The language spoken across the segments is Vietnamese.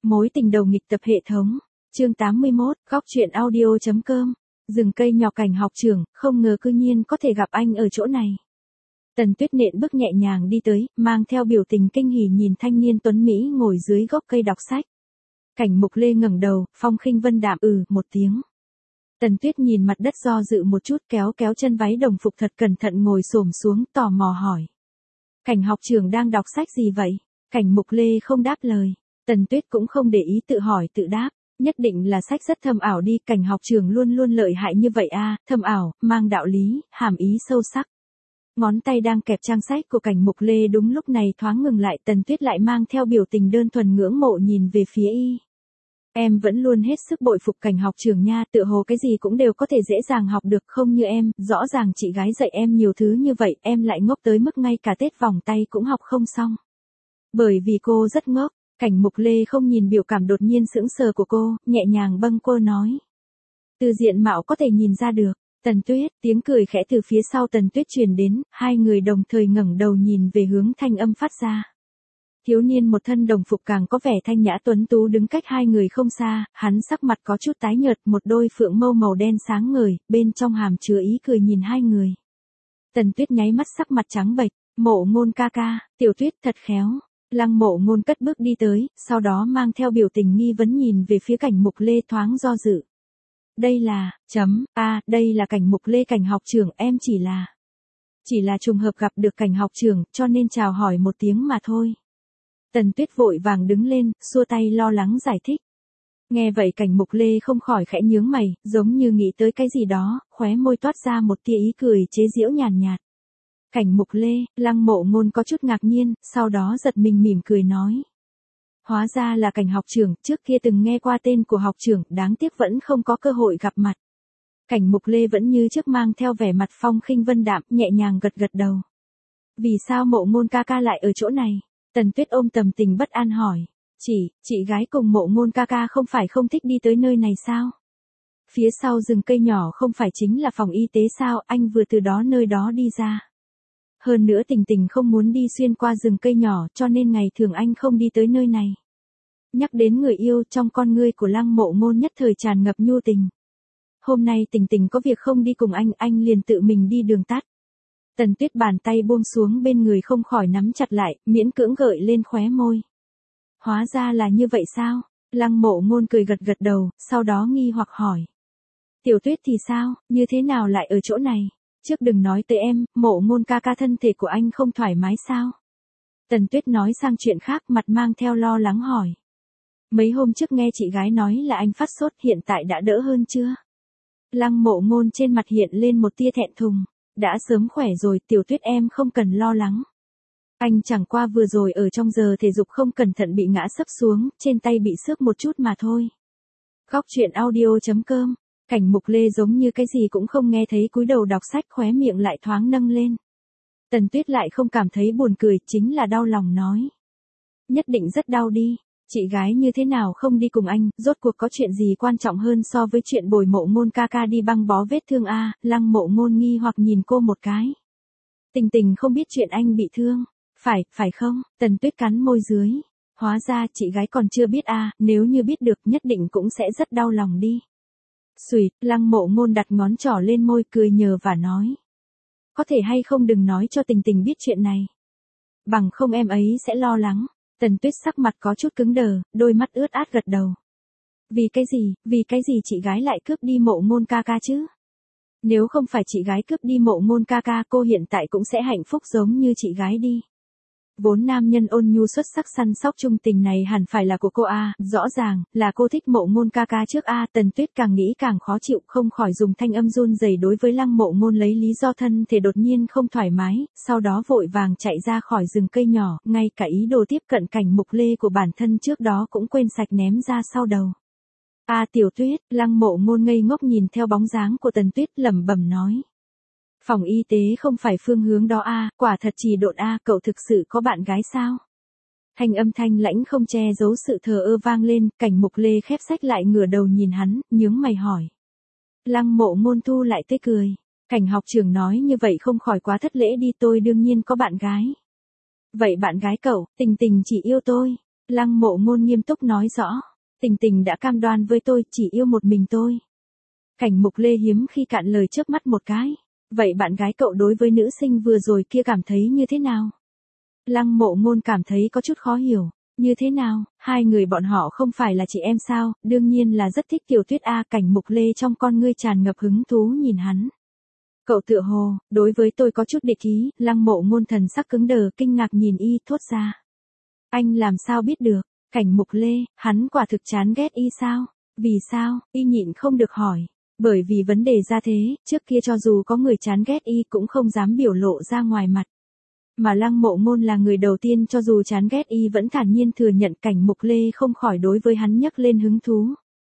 Mối tình đầu nghịch tập hệ thống. Chương 81, góc truyện audio.com. Rừng cây nhỏ cảnh học trường, không ngờ cư nhiên có thể gặp anh ở chỗ này. Tần Tuyết nện bước nhẹ nhàng đi tới, mang theo biểu tình kinh hỉ nhìn thanh niên tuấn Mỹ ngồi dưới gốc cây đọc sách. Cảnh Mục Lê ngẩng đầu, phong khinh vân đạm một tiếng. Tần Tuyết nhìn mặt đất do dự một chút, kéo kéo chân váy đồng phục thật cẩn thận ngồi xổm xuống, tò mò hỏi. Cảnh học trường đang đọc sách gì vậy? Cảnh Mục Lê không đáp lời. Tần Tuyết cũng không để ý, tự hỏi tự đáp. Nhất định là sách rất thâm ảo đi, cảnh học trường luôn luôn lợi hại như vậy à, thâm ảo, mang đạo lý, hàm ý sâu sắc. Ngón tay đang kẹp trang sách của Cảnh Mục Lê đúng lúc này thoáng ngừng lại, Tần Tuyết lại mang theo biểu tình đơn thuần ngưỡng mộ nhìn về phía y. Em vẫn luôn hết sức bội phục Cảnh học trường nha, tựa hồ cái gì cũng đều có thể dễ dàng học được, không như em, rõ ràng chị gái dạy em nhiều thứ như vậy, em lại ngốc tới mức ngay cả tết vòng tay cũng học không xong. Bởi vì cô rất ngốc. Cảnh Mục Lê không nhìn biểu cảm đột nhiên sững sờ của cô, nhẹ nhàng bâng quơ nói. Từ diện mạo có thể nhìn ra được. Tần Tuyết, tiếng cười khẽ từ phía sau Tần Tuyết truyền đến, hai người đồng thời ngẩng đầu nhìn về hướng thanh âm phát ra. Thiếu niên một thân đồng phục càng có vẻ thanh nhã tuấn tú đứng cách hai người không xa, hắn sắc mặt có chút tái nhợt, một đôi phượng mâu màu đen sáng ngời, bên trong hàm chứa ý cười nhìn hai người. Tần Tuyết nháy mắt sắc mặt trắng bệch, Mộ Ngôn ca ca, Tiểu Tuyết thật khéo. Lăng Mộ Ngôn cất bước đi tới, sau đó mang theo biểu tình nghi vấn nhìn về phía Cảnh Mục Lê thoáng do dự. Đây là, đây là Cảnh Mục Lê Cảnh học trưởng, em chỉ là trùng hợp gặp được Cảnh học trưởng, cho nên chào hỏi một tiếng mà thôi. Tần Tuyết vội vàng đứng lên, xua tay lo lắng giải thích. Nghe vậy Cảnh Mục Lê không khỏi khẽ nhướng mày, giống như nghĩ tới cái gì đó, khóe môi toát ra một tia ý cười chế giễu nhàn nhạt. Cảnh Mục Lê, Lăng Mộ Ngôn có chút ngạc nhiên, sau đó giật mình mỉm cười nói. Hóa ra là Cảnh học trưởng, trước kia từng nghe qua tên của học trưởng, đáng tiếc vẫn không có cơ hội gặp mặt. Cảnh Mục Lê vẫn như trước mang theo vẻ mặt phong khinh vân đạm, nhẹ nhàng gật gật đầu. Vì sao Mộ Ngôn ca ca lại ở chỗ này? Tần Tuyết ôm tâm tình bất an hỏi. Chị gái cùng Mộ Ngôn ca ca không phải không thích đi tới nơi này sao? Phía sau rừng cây nhỏ không phải chính là phòng y tế sao, anh vừa từ nơi đó đi ra. Hơn nữa Tình Tình không muốn đi xuyên qua rừng cây nhỏ, cho nên ngày thường anh không đi tới nơi này. Nhắc đến người yêu, trong con ngươi của Lăng Mộ Ngôn nhất thời tràn ngập nhu tình. Hôm nay Tình Tình có việc không đi cùng anh liền tự mình đi đường tắt. Tần Tuyết bàn tay buông xuống bên người không khỏi nắm chặt lại, miễn cưỡng gợi lên khóe môi. Hóa ra là như vậy sao? Lăng Mộ Ngôn cười gật gật đầu, sau đó nghi hoặc hỏi. Tiểu Tuyết thì sao, như thế nào lại ở chỗ này? Trước đừng nói tới em, Mộ Ngôn ca ca thân thể của anh không thoải mái sao? Tần Tuyết nói sang chuyện khác, mặt mang theo lo lắng hỏi. Mấy hôm trước nghe chị gái nói là anh phát sốt, hiện tại đã đỡ hơn chưa? Lăng Mộ Ngôn trên mặt hiện lên một tia thẹn thùng. Đã sớm khỏe rồi, Tiểu Tuyết em không cần lo lắng. Anh chẳng qua vừa rồi ở trong giờ thể dục không cẩn thận bị ngã sấp xuống, trên tay bị xước một chút mà thôi. Góc truyện audio.com. Cảnh Mục Lê giống như cái gì cũng không nghe thấy, cúi đầu đọc sách, khóe miệng lại thoáng nâng lên. Tần Tuyết lại không cảm thấy buồn cười, chính là đau lòng nói. Nhất định rất đau đi, chị gái như thế nào không đi cùng anh, rốt cuộc có chuyện gì quan trọng hơn so với chuyện bồi Mộ Ngôn ca ca đi băng bó vết thương a? Lăng Mộ Ngôn nghi hoặc nhìn cô một cái. Tình Tình không biết chuyện anh bị thương, phải không? Tần Tuyết cắn môi dưới. Hóa ra chị gái còn chưa biết a, nếu như biết được nhất định cũng sẽ rất đau lòng đi. Xùi, Lăng Mộ Ngôn đặt ngón trỏ lên môi cười nhờ và nói. Có thể hay không đừng nói cho Tình Tình biết chuyện này. Bằng không em ấy sẽ lo lắng. Tần Tuyết sắc mặt có chút cứng đờ, đôi mắt ướt át gật đầu. Vì cái gì chị gái lại cướp đi Mộ Ngôn ca ca chứ? Nếu không phải chị gái cướp đi Mộ Ngôn ca ca, cô hiện tại cũng sẽ hạnh phúc giống như chị gái đi. Vốn nam nhân ôn nhu xuất sắc săn sóc trung tình này hẳn phải là của cô a, rõ ràng là cô thích Mộ Ngôn ca ca trước a. Tần Tuyết càng nghĩ càng khó chịu, không khỏi dùng thanh âm run rẩy đối với Lăng Mộ Ngôn lấy lý do thân thể đột nhiên không thoải mái, sau đó vội vàng chạy ra khỏi rừng cây nhỏ, ngay cả ý đồ tiếp cận Cảnh Mục Lê của bản thân trước đó cũng quên sạch ném ra sau đầu. Tiểu Tuyết, Lăng Mộ Ngôn ngây ngốc nhìn theo bóng dáng của Tần Tuyết lẩm bẩm nói. Phòng y tế không phải phương hướng đó a, quả thật trì độn a, cậu thực sự có bạn gái sao? Thanh âm thanh lãnh không che giấu sự thờ ơ vang lên, Cảnh Mục Lê khép sách lại ngửa đầu nhìn hắn, nhướng mày hỏi. Lăng Mộ Ngôn thu lại tươi cười. Cảnh học trưởng nói như vậy không khỏi quá thất lễ đi, tôi đương nhiên có bạn gái. Vậy bạn gái cậu, Tình Tình chỉ yêu tôi. Lăng Mộ Ngôn nghiêm túc nói rõ. Tình Tình đã cam đoan với tôi chỉ yêu một mình tôi. Cảnh Mục Lê hiếm khi cạn lời chớp mắt một cái. Vậy bạn gái cậu đối với nữ sinh vừa rồi kia cảm thấy như thế nào? Lăng Mộ Ngôn cảm thấy có chút khó hiểu. Như thế nào, hai người bọn họ không phải là chị em sao, đương nhiên là rất thích Tiểu Tuyết a. Cảnh Mục Lê trong con ngươi tràn ngập hứng thú nhìn hắn. Cậu tựa hồ, đối với tôi có chút địch ý. Lăng Mộ Ngôn thần sắc cứng đờ kinh ngạc nhìn y thốt ra. Anh làm sao biết được? Cảnh Mục Lê, hắn quả thực chán ghét y sao? Vì sao? Y nhịn không được hỏi. Bởi vì vấn đề ra thế, trước kia cho dù có người chán ghét y cũng không dám biểu lộ ra ngoài mặt. Mà Lăng Mộ Ngôn là người đầu tiên cho dù chán ghét y vẫn thản nhiên thừa nhận. Cảnh Mục Lê không khỏi đối với hắn nhấc lên hứng thú.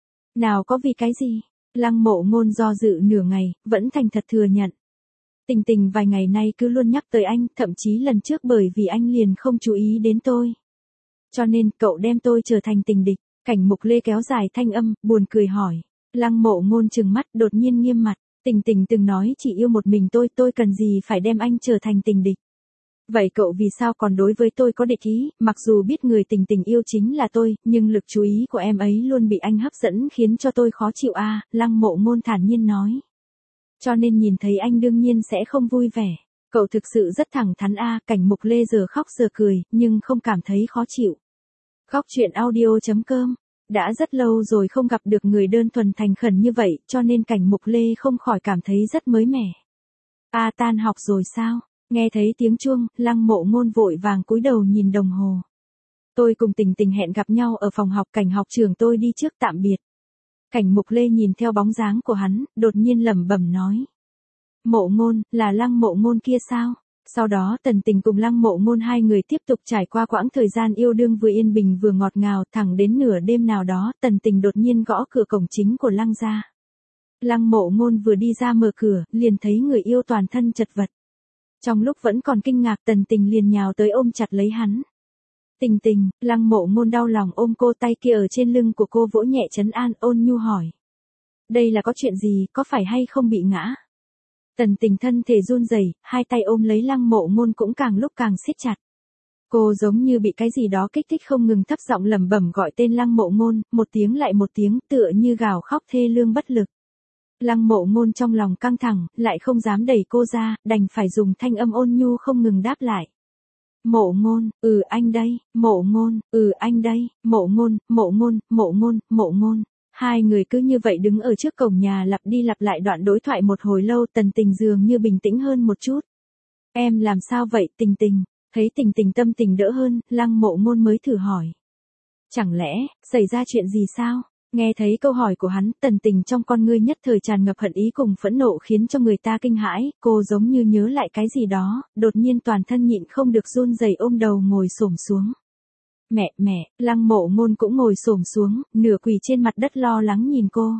Nào có vì cái gì? Lăng Mộ Ngôn do dự nửa ngày, vẫn thành thật thừa nhận. Tình Tình vài ngày nay cứ luôn nhắc tới anh, thậm chí lần trước bởi vì anh liền không chú ý đến tôi. Cho nên cậu đem tôi trở thành tình địch. Cảnh Mục Lê kéo dài thanh âm, buồn cười hỏi. Lăng Mộ Ngôn trừng mắt đột nhiên nghiêm mặt. Tình Tình từng nói chỉ yêu một mình tôi cần gì phải đem anh trở thành tình địch. Vậy cậu vì sao còn đối với tôi có địch ý, mặc dù biết người Tình Tình yêu chính là tôi, nhưng lực chú ý của em ấy luôn bị anh hấp dẫn khiến cho tôi khó chịu a. Lăng Mộ Ngôn thản nhiên nói. Cho nên nhìn thấy anh đương nhiên sẽ không vui vẻ. Cậu thực sự rất thẳng thắn a. Cảnh Mục Lê giờ khóc giờ cười, nhưng không cảm thấy khó chịu. Góc truyện audio.com. Đã rất lâu rồi không gặp được người đơn thuần thành khẩn như vậy, cho nên Cảnh Mục Lê không khỏi cảm thấy rất mới mẻ. Tan học rồi sao? Nghe thấy tiếng chuông, Lăng Mộ Ngôn vội vàng cúi đầu nhìn đồng hồ. Tôi cùng Tình Tình hẹn gặp nhau ở phòng học. Cảnh học trưởng tôi đi trước tạm biệt. Cảnh Mục Lê nhìn theo bóng dáng của hắn, đột nhiên lẩm bẩm nói. Mộ Ngôn, là Lăng Mộ Ngôn kia sao? Sau đó Tần Tình cùng Lăng Mộ Ngôn hai người tiếp tục trải qua quãng thời gian yêu đương vừa yên bình vừa ngọt ngào. Thẳng đến nửa đêm nào đó, Tần Tình đột nhiên gõ cửa cổng chính của Lăng gia. Lăng Mộ Ngôn vừa đi ra mở cửa, liền thấy người yêu toàn thân chật vật. Trong lúc vẫn còn kinh ngạc, Tần Tình liền nhào tới ôm chặt lấy hắn. Tình Tình, Lăng Mộ Ngôn đau lòng ôm cô, tay kia ở trên lưng của cô vỗ nhẹ trấn an, ôn nhu hỏi. Đây là có chuyện gì, có phải hay không bị ngã? Tần Tình thân thể run rẩy, hai tay ôm lấy Lăng Mộ Ngôn cũng càng lúc càng siết chặt. Cô giống như bị cái gì đó kích thích không ngừng thấp giọng lẩm bẩm gọi tên Lăng Mộ Ngôn, một tiếng lại một tiếng, tựa như gào khóc thê lương bất lực. Lăng Mộ Ngôn trong lòng căng thẳng, lại không dám đẩy cô ra, đành phải dùng thanh âm ôn nhu không ngừng đáp lại. Mộ Ngôn, anh đây. Mộ Ngôn, anh đây. Mộ Ngôn, Mộ Ngôn, Mộ Ngôn, Mộ Ngôn. Hai người cứ như vậy đứng ở trước cổng nhà lặp đi lặp lại đoạn đối thoại một hồi lâu. Tần Tình dường như bình tĩnh hơn một chút. Em làm sao vậy Tình Tình? Thấy Tình Tình tâm tình đỡ hơn, Lăng Mộ Ngôn mới thử hỏi. Chẳng lẽ, xảy ra chuyện gì sao? Nghe thấy câu hỏi của hắn, Tần Tình trong con ngươi nhất thời tràn ngập hận ý cùng phẫn nộ khiến cho người ta kinh hãi. Cô giống như nhớ lại cái gì đó, đột nhiên toàn thân nhịn không được run rẩy ôm đầu ngồi xổm xuống. Mẹ, Lăng Mộ Ngôn cũng ngồi xổm xuống, nửa quỳ trên mặt đất lo lắng nhìn cô.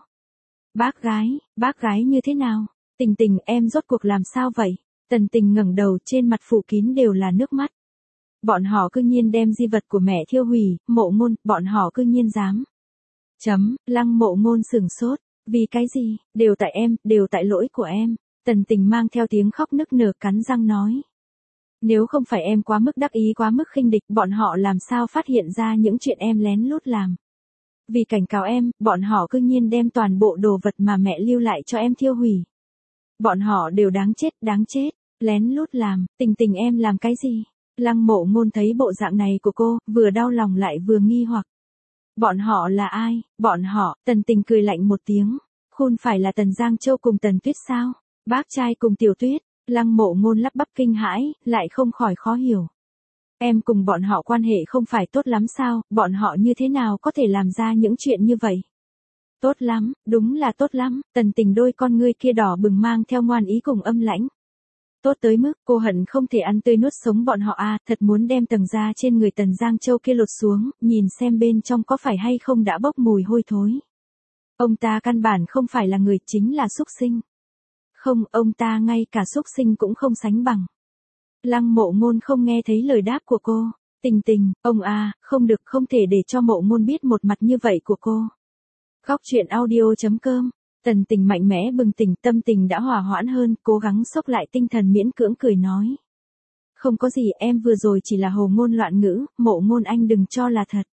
Bác gái như thế nào? Tình Tình em rốt cuộc làm sao vậy? Tần Tình ngẩng đầu, trên mặt phủ kín đều là nước mắt. Bọn họ cư nhiên đem di vật của mẹ thiêu hủy. Mộ Ngôn, bọn họ cư nhiên dám. Lăng Mộ Ngôn sửng sốt. Vì cái gì? Đều tại em, đều tại lỗi của em. Tần Tình mang theo tiếng khóc nức nở cắn răng nói. Nếu không phải em quá mức đắc ý quá mức khinh địch, bọn họ làm sao phát hiện ra những chuyện em lén lút làm. Vì cảnh cáo em, bọn họ cư nhiên đem toàn bộ đồ vật mà mẹ lưu lại cho em thiêu hủy. Bọn họ đều đáng chết, lén lút làm. Tình Tình em làm cái gì? Lăng Mộ Ngôn thấy bộ dạng này của cô, vừa đau lòng lại vừa nghi hoặc. Bọn họ là ai? Bọn họ, Tần Tình cười lạnh một tiếng. Không phải là Tần Giang Châu cùng Tần Tuyết sao? Bác trai cùng Tiểu Tuyết. Lăng Mộ Ngôn lắp bắp kinh hãi, lại không khỏi khó hiểu. Em cùng bọn họ quan hệ không phải tốt lắm sao? Bọn họ như thế nào có thể làm ra những chuyện như vậy? Tốt lắm, đúng là tốt lắm. Tần Tình đôi con ngươi kia đỏ bừng mang theo ngoan ý cùng âm lãnh. Tốt tới mức cô hận không thể ăn tươi nuốt sống bọn họ thật muốn đem tầng da trên người Tần Giang Châu kia lột xuống, nhìn xem bên trong có phải hay không đã bốc mùi hôi thối. Ông ta căn bản không phải là người, chính là súc sinh. Không, ông ta ngay cả súc sinh cũng không sánh bằng. Lăng Mộ Ngôn không nghe thấy lời đáp của cô. Tình, ông không được, không thể để cho Mộ Ngôn biết một mặt như vậy của cô. Góc truyện audio.com. Tần Tình mạnh mẽ bừng tỉnh, tâm tình đã hòa hoãn hơn, cố gắng xốc lại tinh thần miễn cưỡng cười nói. Không có gì, em vừa rồi chỉ là hồ ngôn loạn ngữ, Mộ Ngôn anh đừng cho là thật.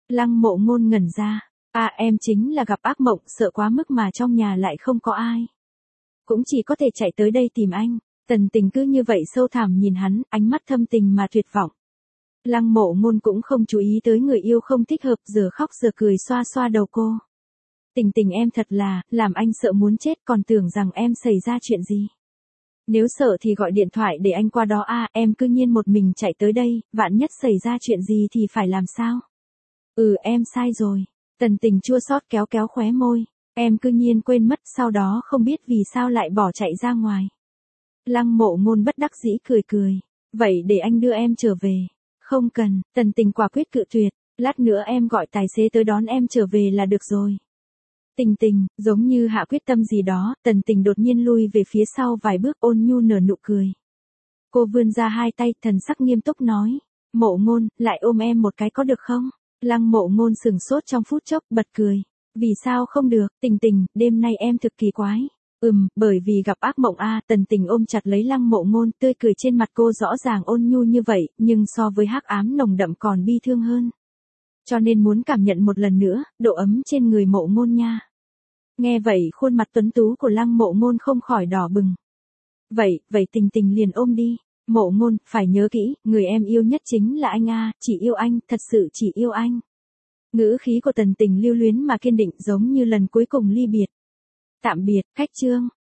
Lăng Mộ Ngôn ngẩn ra. À em chính là gặp ác mộng, sợ quá mức mà trong nhà lại không có ai. Cũng chỉ có thể chạy tới đây tìm anh. Tần Tình cứ như vậy sâu thẳm nhìn hắn, ánh mắt thâm tình mà tuyệt vọng. Lăng Mộ Ngôn cũng không chú ý tới người yêu không thích hợp, giờ khóc giờ cười xoa xoa đầu cô. Tình Tình em thật là, làm anh sợ muốn chết, còn tưởng rằng em xảy ra chuyện gì. Nếu sợ thì gọi điện thoại để anh qua đó à, em cứ nhiên một mình chạy tới đây, vạn nhất xảy ra chuyện gì thì phải làm sao? Em sai rồi. Tần Tình chua xót kéo kéo khóe môi. Em cứ nhiên quên mất, sau đó không biết vì sao lại bỏ chạy ra ngoài. Lăng Mộ Ngôn bất đắc dĩ cười cười. Vậy để anh đưa em trở về. Không cần, Tần Tình quả quyết cự tuyệt. Lát nữa em gọi tài xế tới đón em trở về là được rồi. Tình Tình, giống như hạ quyết tâm gì đó, Tần Tình đột nhiên lui về phía sau vài bước, ôn nhu nở nụ cười. Cô vươn ra hai tay, thần sắc nghiêm túc nói. Mộ Ngôn, lại ôm em một cái có được không? Lăng Mộ Ngôn sừng sốt trong phút chốc, bật cười. Vì sao không được, Tình Tình, đêm nay em thực kỳ quái. Bởi vì gặp ác mộng a. Tần Tình ôm chặt lấy Lăng Mộ Ngôn, tươi cười trên mặt cô rõ ràng ôn nhu như vậy, nhưng so với hắc ám nồng đậm còn bi thương hơn. Cho nên muốn cảm nhận một lần nữa, độ ấm trên người Mộ Ngôn nha. Nghe vậy khuôn mặt tuấn tú của Lăng Mộ Ngôn không khỏi đỏ bừng. Vậy Tình Tình liền ôm đi. Mộ Ngôn, phải nhớ kỹ, người em yêu nhất chính là anh a, chỉ yêu anh, thật sự chỉ yêu anh. Ngữ khí của Tần Tình lưu luyến mà kiên định, giống như lần cuối cùng ly biệt. Tạm biệt, khách Trương.